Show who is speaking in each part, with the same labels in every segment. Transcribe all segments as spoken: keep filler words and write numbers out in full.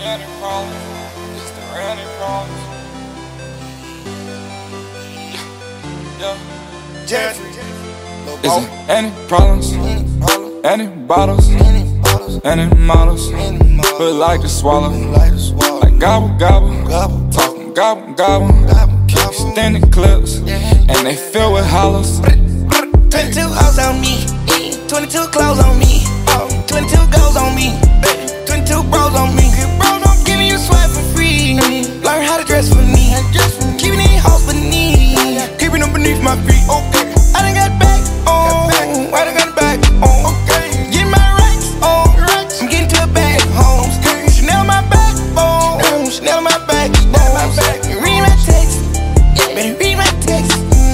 Speaker 1: Randy problems. It's the Randy problems. Yeah.
Speaker 2: Jeffrey.
Speaker 1: Is it any problems? Any bottles? Any models? But like to swallow. Like gobble gobble. Talking gobble gobble. Keep extending clips. And they fill with hollows.
Speaker 2: twenty-two hoes on me. twenty-two clothes on me. twenty-two goals on me. twenty-two bros on me. Bros, I'm giving you swag for free. Learn how to dress for me. Keeping these hoes beneath. Keeping them beneath my feet. I done got back on. I done got back on. Getting my racks on. I'm getting to a bag home. Chanel my backbone. Chanel my backbone. Read my text. Better read my text.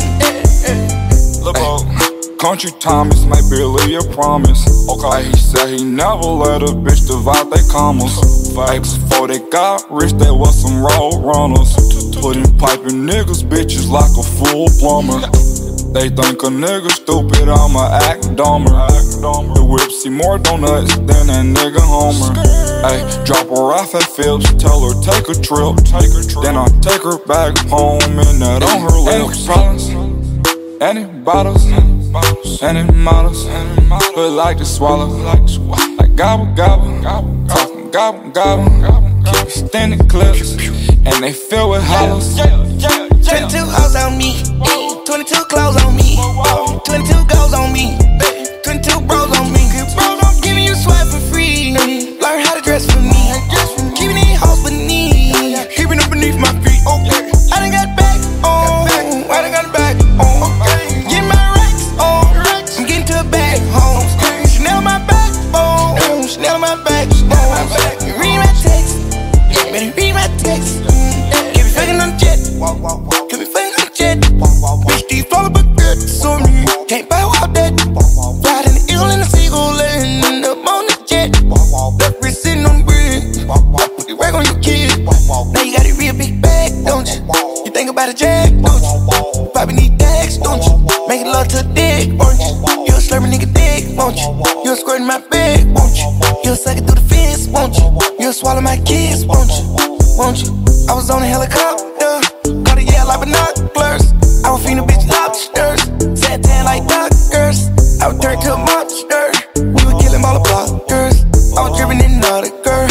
Speaker 1: Lil' bro, Country Thomas might barely a promise. Okay, he said he never let a bitch divide they commas. Hey, before they got rich, they was some road runners. Putting piping niggas, bitches like a full plumber. They think a nigga stupid, I'ma act dumber. The whip see more donuts than that nigga Homer. Ay, drop her off at Phillips, tell her take a trip. Then I take her back home and that on her lips. Any problems? Any bottles? Any models? But like to swallow. Like gobble gobble. Talking gobble gobble. Keep extending clips. And they fill with hollows.
Speaker 2: twenty-two hoes on me. twenty-two clothes on me. twenty-two goals on me. twenty-two bros on me. Bros, I'm giving you swag for free. Learn how to dress for me. Keeping these hoes beneath. Keeping them beneath my feet. I done got back on. I done got back on. Getting my racks on. I'm getting to a bag home. Chanel my backbone. Chanel my backbone. Read my text. Better read my text. Keep me fucking on the jet. Keep me fucking on the jet. Bitch, these fall but good. So me can't buy all that. Riding the eagle and the seagull and end up on the jet. Left wrist sitting on the bridge. Put the rag on your kid. Now you got a real big bag, don't you? You think about a jack, don't you? Probably need tags, don't you? Making love to a dick, won't you? You a slurping nigga dick, won't you? You a squirting my bag, won't you? You a suck it through the fence, won't you? You a swallow my kids, won't you? Won't you? I was on a helicopter, caught a yeah like binoculars. I was feeding bitch lobsters, sat tan like doctors. I was turned to a monster. We were killing all the blockers. I was dripping in another girl.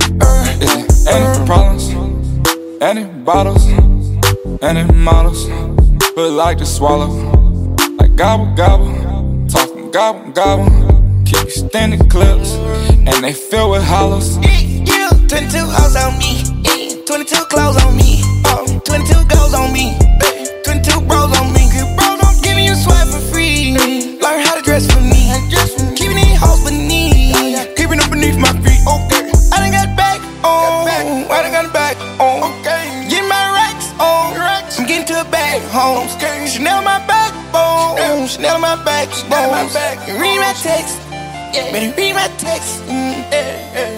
Speaker 1: Is it any problems? Any bottles? Any models? But like to swallow. Like gobble gobble. Talking gobble gobble. Keep extending clips. And they fill with hollows.
Speaker 2: Yeah, twenty-two hoes on me. twenty-two clothes on me. twenty-two goals on me. twenty-two bros on me. Bros, I'm giving you swag for free. Learn how to dress for me. Keeping these hoes beneath. Keeping them beneath my feet. I done got back on. I done got back on. Getting my racks on. I'm getting to a bag home. Chanel my backbone. Chanel my backbone. Read my text. Better read my text.